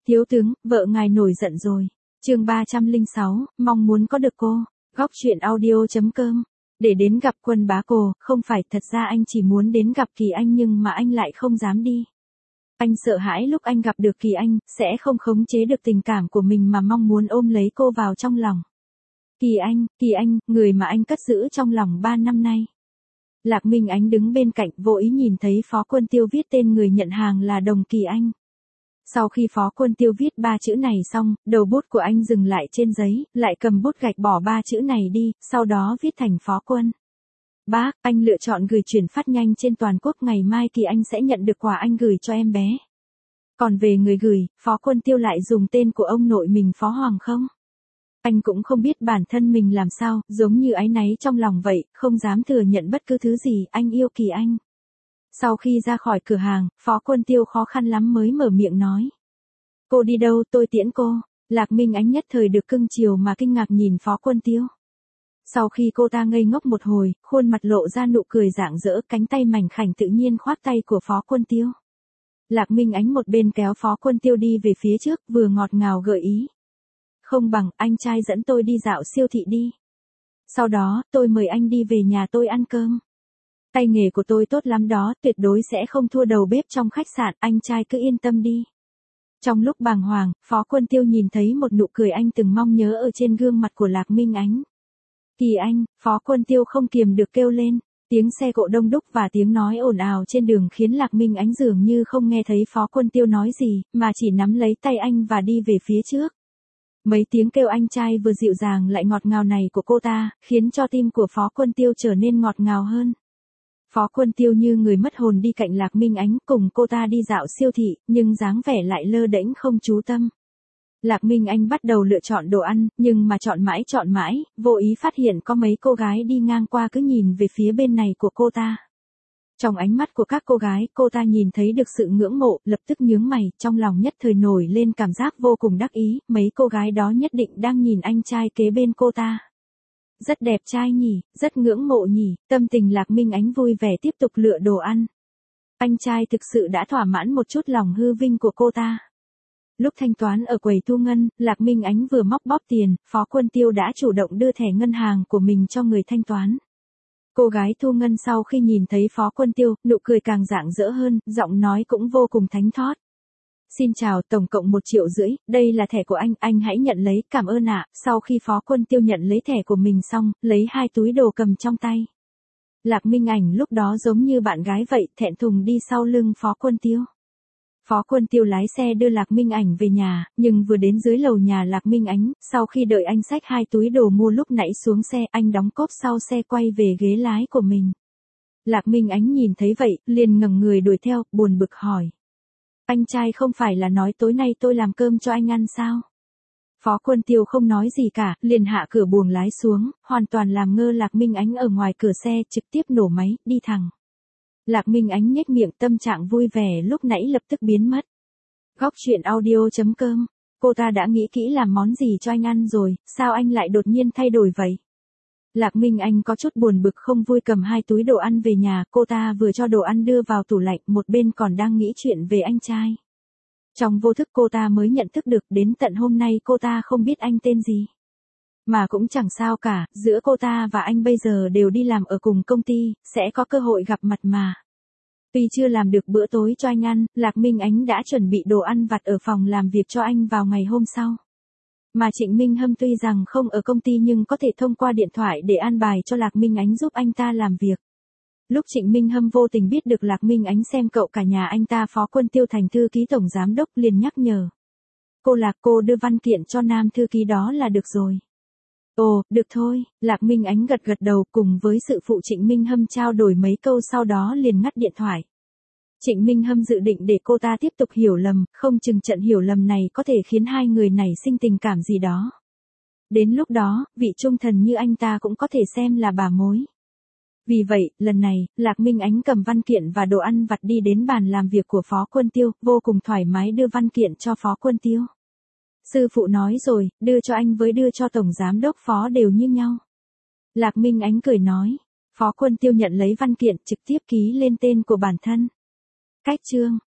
Thiếu tướng, vợ ngài nổi giận rồi. Chương 306, mong muốn có được cô. Góc truyện audio.com. Để đến gặp Quân Bá Cô, không phải thật ra anh chỉ muốn đến gặp Kỳ Anh nhưng mà anh lại không dám đi. Anh sợ hãi lúc anh gặp được Kỳ Anh, sẽ không khống chế được tình cảm của mình mà mong muốn ôm lấy cô vào trong lòng. Kỳ Anh, người mà anh cất giữ trong lòng 3 năm nay. Lạc Minh Ánh đứng bên cạnh vô ý nhìn thấy Phó Quân Tiêu viết tên người nhận hàng là Đồng Kỳ Anh. Sau khi Phó Quân Tiêu viết 3 chữ này xong, đầu bút của anh dừng lại trên giấy, lại cầm bút gạch bỏ 3 chữ này đi, sau đó viết thành Phó Quân. Bác, anh lựa chọn gửi chuyển phát nhanh trên toàn quốc, ngày mai Kỳ Anh sẽ nhận được quà anh gửi cho em bé. Còn về người gửi, Phó Quân Tiêu lại dùng tên của ông nội mình Phó Hoàng không? Anh cũng không biết bản thân mình làm sao, giống như áy náy trong lòng vậy, không dám thừa nhận bất cứ thứ gì, anh yêu Kỳ Anh. Sau khi ra khỏi cửa hàng, Phó Quân Tiêu khó khăn lắm mới mở miệng nói. Cô đi đâu, tôi tiễn cô. Lạc Minh Ánh nhất thời được cưng chiều mà kinh ngạc nhìn Phó Quân Tiêu. Sau khi cô ta ngây ngốc một hồi, khuôn mặt lộ ra nụ cười rạng rỡ, cánh tay mảnh khảnh tự nhiên khoác tay của Phó Quân Tiêu. Lạc Minh Ánh một bên kéo Phó Quân Tiêu đi về phía trước, vừa ngọt ngào gợi ý. Không bằng, anh trai dẫn tôi đi dạo siêu thị đi. Sau đó, tôi mời anh đi về nhà tôi ăn cơm. Tay nghề của tôi tốt lắm đó, tuyệt đối sẽ không thua đầu bếp trong khách sạn, anh trai cứ yên tâm đi. Trong lúc bàng hoàng, Phó Quân Tiêu nhìn thấy một nụ cười anh từng mong nhớ ở trên gương mặt của Lạc Minh Ánh. Kỳ Anh, Phó Quân Tiêu không kiềm được kêu lên, tiếng xe cộ đông đúc và tiếng nói ồn ào trên đường khiến Lạc Minh Ánh dường như không nghe thấy Phó Quân Tiêu nói gì, mà chỉ nắm lấy tay anh và đi về phía trước. Mấy tiếng kêu anh trai vừa dịu dàng lại ngọt ngào này của cô ta, khiến cho tim của Phó Quân Tiêu trở nên ngọt ngào hơn. Phó Quân Tiêu như người mất hồn đi cạnh Lạc Minh Ánh cùng cô ta đi dạo siêu thị, nhưng dáng vẻ lại lơ đễnh không chú tâm. Lạc Minh Ánh bắt đầu lựa chọn đồ ăn, nhưng mà chọn mãi, vô ý phát hiện có mấy cô gái đi ngang qua cứ nhìn về phía bên này của cô ta. Trong ánh mắt của các cô gái, cô ta nhìn thấy được sự ngưỡng mộ, lập tức nhướng mày, trong lòng nhất thời nổi lên cảm giác vô cùng đắc ý, mấy cô gái đó nhất định đang nhìn anh trai kế bên cô ta. Rất đẹp trai nhỉ, rất ngưỡng mộ nhỉ, tâm tình Lạc Minh Ánh vui vẻ tiếp tục lựa đồ ăn. Anh trai thực sự đã thỏa mãn một chút lòng hư vinh của cô ta. Lúc thanh toán ở quầy thu ngân, Lạc Minh Ánh vừa móc bóp tiền, Phó Quân Tiêu đã chủ động đưa thẻ ngân hàng của mình cho người thanh toán. Cô gái thu ngân sau khi nhìn thấy Phó Quân Tiêu, nụ cười càng rạng rỡ hơn, giọng nói cũng vô cùng thánh thót. Xin chào, tổng cộng 1,5 triệu, đây là thẻ của anh hãy nhận lấy, cảm ơn ạ. Sau khi Phó Quân Tiêu nhận lấy thẻ của mình xong, lấy 2 túi đồ cầm trong tay. Lạc Minh Ảnh lúc đó giống như bạn gái vậy, thẹn thùng đi sau lưng Phó Quân Tiêu. Phó Quân Tiêu lái xe đưa Lạc Minh Ảnh về nhà, nhưng vừa đến dưới lầu nhà Lạc Minh Ánh, sau khi đợi anh xách 2 túi đồ mua lúc nãy xuống xe, anh đóng cốp sau xe quay về ghế lái của mình. Lạc Minh Ánh nhìn thấy vậy, liền ngẩng người đuổi theo, buồn bực hỏi. Anh trai không phải là nói tối nay tôi làm cơm cho anh ăn sao? Phó Quân Tiêu không nói gì cả, liền hạ cửa buồng lái xuống, hoàn toàn làm ngơ Lạc Minh Ánh ở ngoài cửa xe, trực tiếp nổ máy, đi thẳng. Lạc Minh Ánh nhếch miệng, tâm trạng vui vẻ lúc nãy lập tức biến mất. Góc truyện audio.com. Cô ta đã nghĩ kỹ làm món gì cho anh ăn rồi, sao anh lại đột nhiên thay đổi vậy? Lạc Minh Anh có chút buồn bực không vui cầm 2 túi đồ ăn về nhà, cô ta vừa cho đồ ăn đưa vào tủ lạnh, một bên còn đang nghĩ chuyện về anh trai. Trong vô thức cô ta mới nhận thức được đến tận hôm nay cô ta không biết anh tên gì. Mà cũng chẳng sao cả, giữa cô ta và anh bây giờ đều đi làm ở cùng công ty, sẽ có cơ hội gặp mặt mà. Tuy chưa làm được bữa tối cho anh ăn, Lạc Minh Ánh đã chuẩn bị đồ ăn vặt ở phòng làm việc cho anh vào ngày hôm sau. Mà Trịnh Minh Hâm tuy rằng không ở công ty nhưng có thể thông qua điện thoại để an bài cho Lạc Minh Ánh giúp anh ta làm việc. Lúc Trịnh Minh Hâm vô tình biết được Lạc Minh Ánh xem cậu cả nhà anh ta Phó Quân Tiêu thành thư ký tổng giám đốc liền nhắc nhở. Cô đưa văn kiện cho nam thư ký đó là được rồi. Ồ, được thôi, Lạc Minh Ánh gật gật đầu cùng với sự phụ Trịnh Minh Hâm trao đổi mấy câu sau đó liền ngắt điện thoại. Trịnh Minh Hâm dự định để cô ta tiếp tục hiểu lầm, không chừng trận hiểu lầm này có thể khiến hai người nảy sinh tình cảm gì đó. Đến lúc đó, vị trung thần như anh ta cũng có thể xem là bà mối. Vì vậy, lần này, Lạc Minh Ánh cầm văn kiện và đồ ăn vặt đi đến bàn làm việc của Phó Quân Tiêu, vô cùng thoải mái đưa văn kiện cho Phó Quân Tiêu. Sư phụ nói rồi, đưa cho anh với đưa cho Tổng Giám đốc Phó đều như nhau. Lạc Minh Ánh cười nói. Phó Quân Tiêu nhận lấy văn kiện trực tiếp ký lên tên của bản thân. Cách chương.